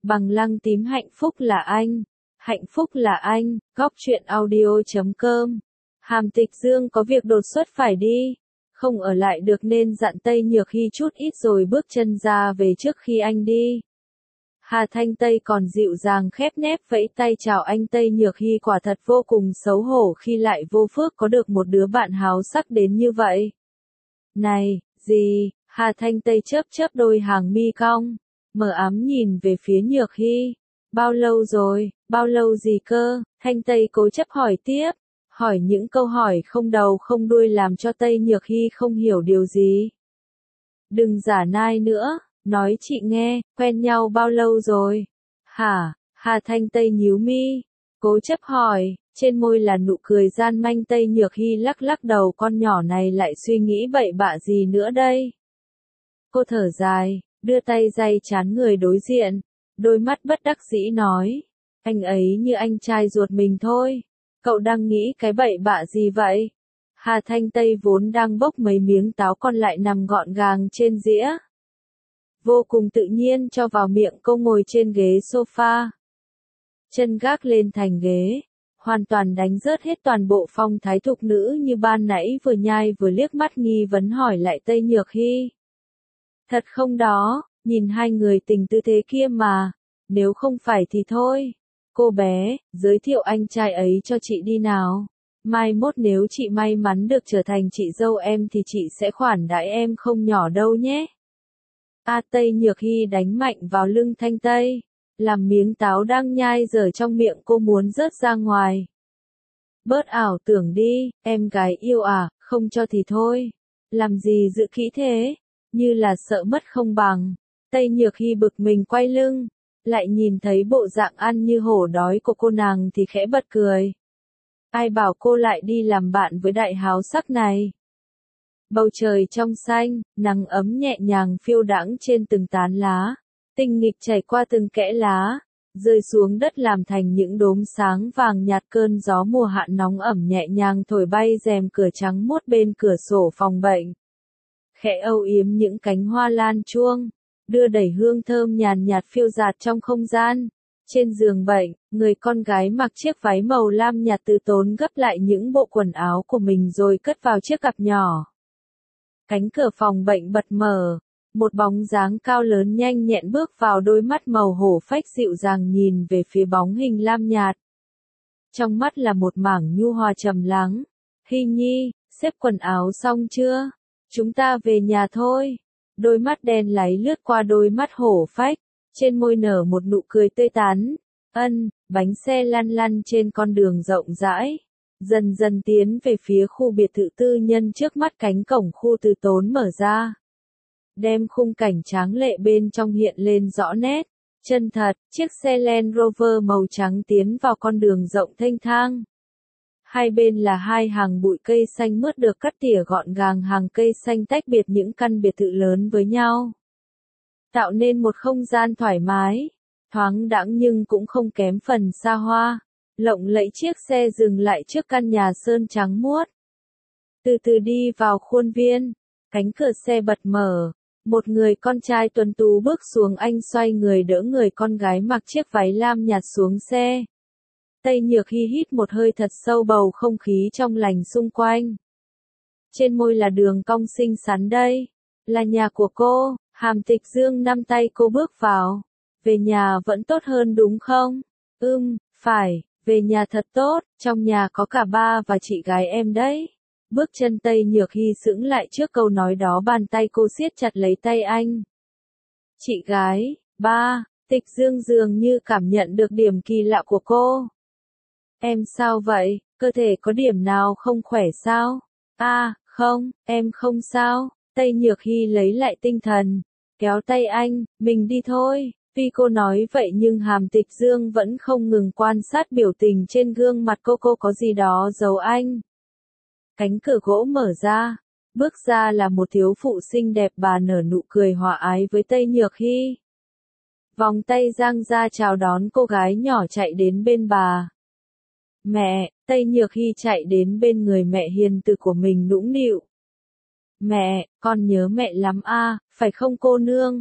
Bằng lăng tím hạnh phúc là anh. Hạnh phúc là anh, góc truyện audio.com. Hàm Tịch Dương có việc đột xuất phải đi. Không ở lại được nên dặn Tây Nhược Hy chút ít rồi bước chân ra về trước khi anh đi. Hà Thanh Tây còn dịu dàng khép nép vẫy tay chào anh. Tây Nhược Hy quả thật vô cùng xấu hổ khi lại vô phước có được một đứa bạn háo sắc đến như vậy. Này, gì? Hà Thanh Tây chớp đôi hàng mi cong, mờ ám nhìn về phía Nhược Hy. Bao lâu rồi? Bao lâu gì cơ? Thanh Tây cố chấp hỏi tiếp, hỏi những câu hỏi không đầu không đuôi làm cho Tây Nhược Hy không hiểu điều gì. Đừng giả nai nữa, nói chị nghe, quen nhau bao lâu rồi? Hả? Hà Thanh Tây nhíu mi, cố chấp hỏi, trên môi là nụ cười gian manh. Tây Nhược Hy lắc đầu, con nhỏ này lại suy nghĩ bậy bạ gì nữa đây? Cô thở dài, đưa tay day trán người đối diện, đôi mắt bất đắc dĩ nói, anh ấy như anh trai ruột mình thôi, cậu đang nghĩ cái bậy bạ gì vậy? Hà Thanh Tây vốn đang bốc mấy miếng táo còn lại nằm gọn gàng trên dĩa, vô cùng tự nhiên cho vào miệng. Cô ngồi trên ghế sofa, chân gác lên thành ghế, hoàn toàn đánh rớt hết toàn bộ phong thái thục nữ như ban nãy, vừa nhai vừa liếc mắt nghi vấn hỏi lại Tây Nhược Hy. Thật không đó, nhìn hai người tình tư thế kia mà, nếu không phải thì thôi. Cô bé, giới thiệu anh trai ấy cho chị đi nào. Mai mốt nếu chị may mắn được trở thành chị dâu em thì chị sẽ khoản đãi em không nhỏ đâu nhé. Tây Nhược Hy đánh mạnh vào lưng Thanh Tây, làm miếng táo đang nhai dở trong miệng cô muốn rớt ra ngoài. Bớt ảo tưởng đi, em gái yêu à, không cho thì thôi. Làm gì dự kỹ thế? Như là sợ mất không bằng. Tây Nhược Hy bực mình quay lưng, lại nhìn thấy bộ dạng ăn như hổ đói của cô nàng thì khẽ bật cười. Ai bảo cô lại đi làm bạn với đại háo sắc này? Bầu trời trong xanh, nắng ấm nhẹ nhàng phiêu đãng trên từng tán lá, tinh nghịch chảy qua từng kẽ lá, rơi xuống đất làm thành những đốm sáng vàng nhạt. Cơn gió mùa hạ nóng ẩm nhẹ nhàng thổi bay rèm cửa trắng muốt bên cửa sổ phòng bệnh, khẽ âu yếm những cánh hoa lan chuông, đưa đẩy hương thơm nhàn nhạt phiêu dạt trong không gian. Trên giường bệnh, người con gái mặc chiếc váy màu lam nhạt từ tốn gấp lại những bộ quần áo của mình rồi cất vào chiếc cặp nhỏ. Cánh cửa phòng bệnh bật mở, một bóng dáng cao lớn nhanh nhẹn bước vào, đôi mắt màu hổ phách dịu dàng nhìn về phía bóng hình lam nhạt. Trong mắt là một mảng nhu hòa trầm lắng. Hy Nhi, xếp quần áo xong chưa? Chúng ta về nhà thôi. Đôi mắt đen láy lướt qua đôi mắt hổ phách, trên môi nở một nụ cười tươi tắn. Bánh xe lăn lăn trên con đường rộng rãi, dần dần tiến về phía khu biệt thự tư nhân. Trước mắt cánh cổng khu từ tốn mở ra, đem khung cảnh tráng lệ bên trong hiện lên rõ nét, chân thật. Chiếc xe Land Rover màu trắng tiến vào con đường rộng thênh thang. Hai bên là hai hàng bụi cây xanh mướt được cắt tỉa gọn gàng, hàng cây xanh tách biệt những căn biệt thự lớn với nhau, tạo nên một không gian thoải mái, thoáng đãng nhưng cũng không kém phần xa hoa. Lộng lẫy chiếc xe dừng lại trước căn nhà sơn trắng muốt. Từ từ đi vào khuôn viên, cánh cửa xe bật mở, một người con trai tuấn tú bước xuống. Anh xoay người đỡ người con gái mặc chiếc váy lam nhạt xuống xe. Tây Nhược Hy hít một hơi thật sâu, bầu không khí trong lành xung quanh. Trên môi là đường cong xinh xắn. Đây là nhà của cô. Hàm Tịch Dương nắm tay cô bước vào. Về nhà vẫn tốt hơn đúng không? Phải, về nhà thật tốt, trong nhà có cả ba và chị gái em đấy. Bước chân Tây Nhược Hy sững lại trước câu nói đó, bàn tay cô siết chặt lấy tay anh. Chị gái, ba. Tịch Dương dường như cảm nhận được điểm kỳ lạ của cô. Em sao vậy, cơ thể có điểm nào không khỏe sao? Không, em không sao. Tây Nhược Hy lấy lại tinh thần, kéo tay anh, mình đi thôi. Tuy cô nói vậy nhưng Hàm Tịch Dương vẫn không ngừng quan sát biểu tình trên gương mặt cô có gì đó giấu anh. Cánh cửa gỗ mở ra, bước ra là một thiếu phụ xinh đẹp, bà nở nụ cười hòa ái với Tây Nhược Hy. Vòng tay dang ra chào đón cô gái nhỏ chạy đến bên bà. Mẹ. Tây Nhược Hy chạy đến bên người mẹ hiền từ của mình nũng nịu. Mẹ, con nhớ mẹ lắm phải không cô nương?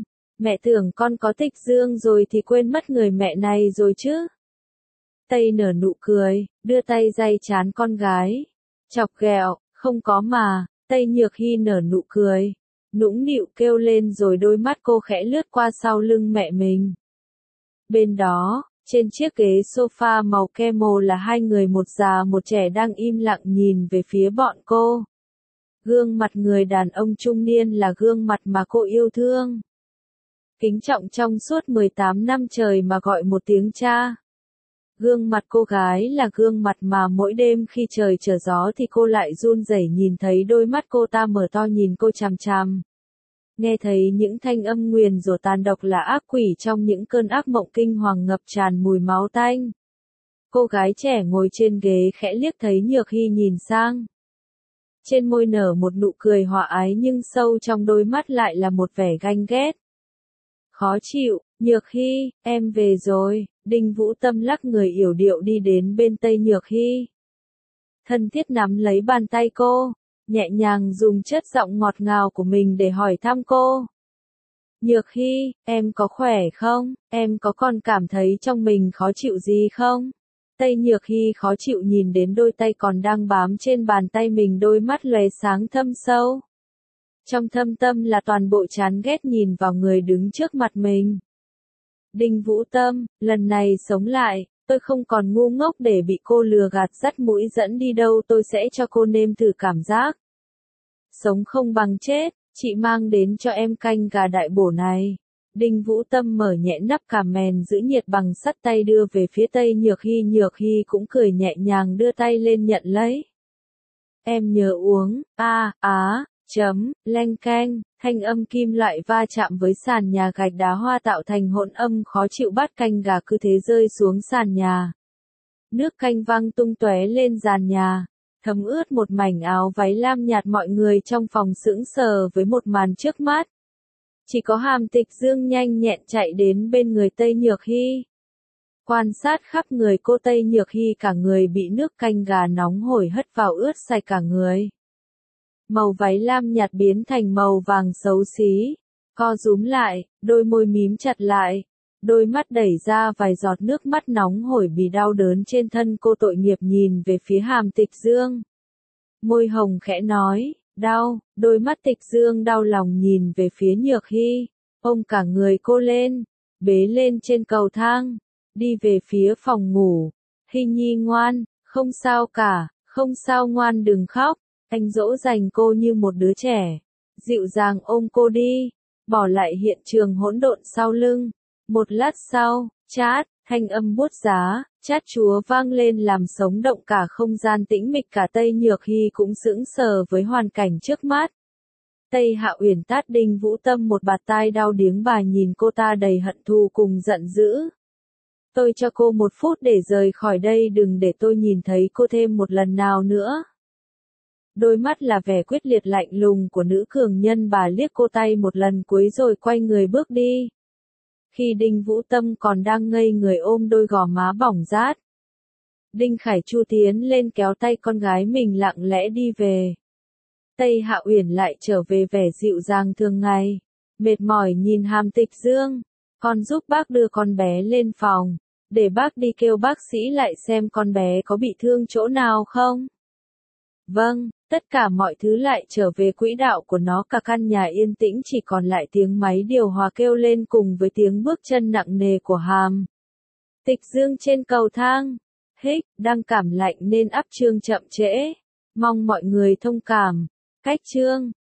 Mẹ tưởng con có Tịch Dương rồi thì quên mất người mẹ này rồi chứ. Tây nở nụ cười, đưa tay day trán con gái. Chọc ghẹo, không có mà. Tây Nhược Hy nở nụ cười. Nũng nịu kêu lên rồi đôi mắt cô khẽ lướt qua sau lưng mẹ mình. Bên đó, trên chiếc ghế sofa màu camel là hai người một già một trẻ đang im lặng nhìn về phía bọn cô. Gương mặt người đàn ông trung niên là gương mặt mà cô yêu thương. Kính trọng trong suốt 18 năm trời mà gọi một tiếng cha. Gương mặt cô gái là gương mặt mà mỗi đêm khi trời trở gió thì cô lại run rẩy nhìn thấy đôi mắt cô ta mở to nhìn cô chằm chằm. Nghe thấy những thanh âm nguyền rủa tàn độc là ác quỷ trong những cơn ác mộng kinh hoàng ngập tràn mùi máu tanh. Cô gái trẻ ngồi trên ghế khẽ liếc thấy Nhược Hy nhìn sang. Trên môi nở một nụ cười hòa ái nhưng sâu trong đôi mắt lại là một vẻ ganh ghét. Khó chịu, Nhược Hy, em về rồi. Đinh Vũ Tâm lắc người yểu điệu đi đến bên Tây Nhược Hy. Thân thiết nắm lấy bàn tay cô, nhẹ nhàng dùng chất giọng ngọt ngào của mình để hỏi thăm cô. Nhược Hy, em có khỏe không? Em có còn cảm thấy trong mình khó chịu gì không? Tây Nhược Hy khó chịu nhìn đến đôi tay còn đang bám trên bàn tay mình, đôi mắt lóe sáng thâm sâu. Trong thâm tâm là toàn bộ chán ghét nhìn vào người đứng trước mặt mình. Đinh Vũ Tâm, lần này sống lại, tôi không còn ngu ngốc để bị cô lừa gạt dắt mũi dẫn đi đâu, tôi sẽ cho cô nếm thử cảm giác. Sống không bằng chết, chị mang đến cho em canh gà đại bổ này. Đinh Vũ Tâm mở nhẹ nắp cà mèn giữ nhiệt bằng sắt, tay đưa về phía Tây Nhược Hy cũng cười nhẹ nhàng đưa tay lên nhận lấy. Em nhớ uống, leng keng, thanh âm kim loại va chạm với sàn nhà gạch đá hoa tạo thành hỗn âm khó chịu, bát canh gà cứ thế rơi xuống sàn nhà. Nước canh văng tung tóe lên sàn nhà, thấm ướt một mảnh áo váy lam nhạt, mọi người trong phòng sững sờ với một màn trước mắt. Chỉ có Hàm Tịch Dương nhanh nhẹn chạy đến bên người Tây Nhược Hy. Quan sát khắp người cô, Tây Nhược Hy cả người bị nước canh gà nóng hổi hất vào, ướt sạch cả người. Màu váy lam nhạt biến thành màu vàng xấu xí, co rúm lại, đôi môi mím chặt lại, đôi mắt đẩy ra vài giọt nước mắt nóng hổi vì đau đớn trên thân cô, tội nghiệp nhìn về phía Hàm Tịch Dương. Môi hồng khẽ nói, đau, đôi mắt Tịch Dương đau lòng nhìn về phía Nhược Hy, ôm cả người cô lên, bế lên trên cầu thang, đi về phía phòng ngủ. Hy Nhi ngoan, không sao cả, không sao, ngoan đừng khóc. Anh dỗ dành cô như một đứa trẻ, dịu dàng ôm cô đi, bỏ lại hiện trường hỗn độn sau lưng. Một lát sau, chát, thanh âm buốt giá, chát chúa vang lên làm sống động cả không gian tĩnh mịch, cả Tây Nhược Hy cũng sững sờ với hoàn cảnh trước mắt. Tây Hạ Uyển tát Đinh Vũ Tâm một bạt tai đau điếng, bà nhìn cô ta đầy hận thù cùng giận dữ. Tôi cho cô 1 phút để rời khỏi đây, đừng để tôi nhìn thấy cô thêm một lần nào nữa. Đôi mắt là vẻ quyết liệt lạnh lùng của nữ cường nhân, bà liếc cô tay một lần cuối rồi quay người bước đi. Khi Đinh Vũ Tâm còn đang ngây người ôm đôi gò má bỏng rát, Đinh Khải Chu tiến lên kéo tay con gái mình lặng lẽ đi về. Tây Hạ Uyển lại trở về vẻ dịu dàng thường ngày, mệt mỏi nhìn Hàm Tịch Dương, con giúp bác đưa con bé lên phòng, để bác đi kêu bác sĩ lại xem con bé có bị thương chỗ nào không. Vâng, tất cả mọi thứ lại trở về quỹ đạo của nó, cả căn nhà yên tĩnh chỉ còn lại tiếng máy điều hòa kêu lên cùng với tiếng bước chân nặng nề của Hàm Tịch Dương trên cầu thang. Hích, đang cảm lạnh nên ắp chương chậm trễ. Mong mọi người thông cảm. Cách chương.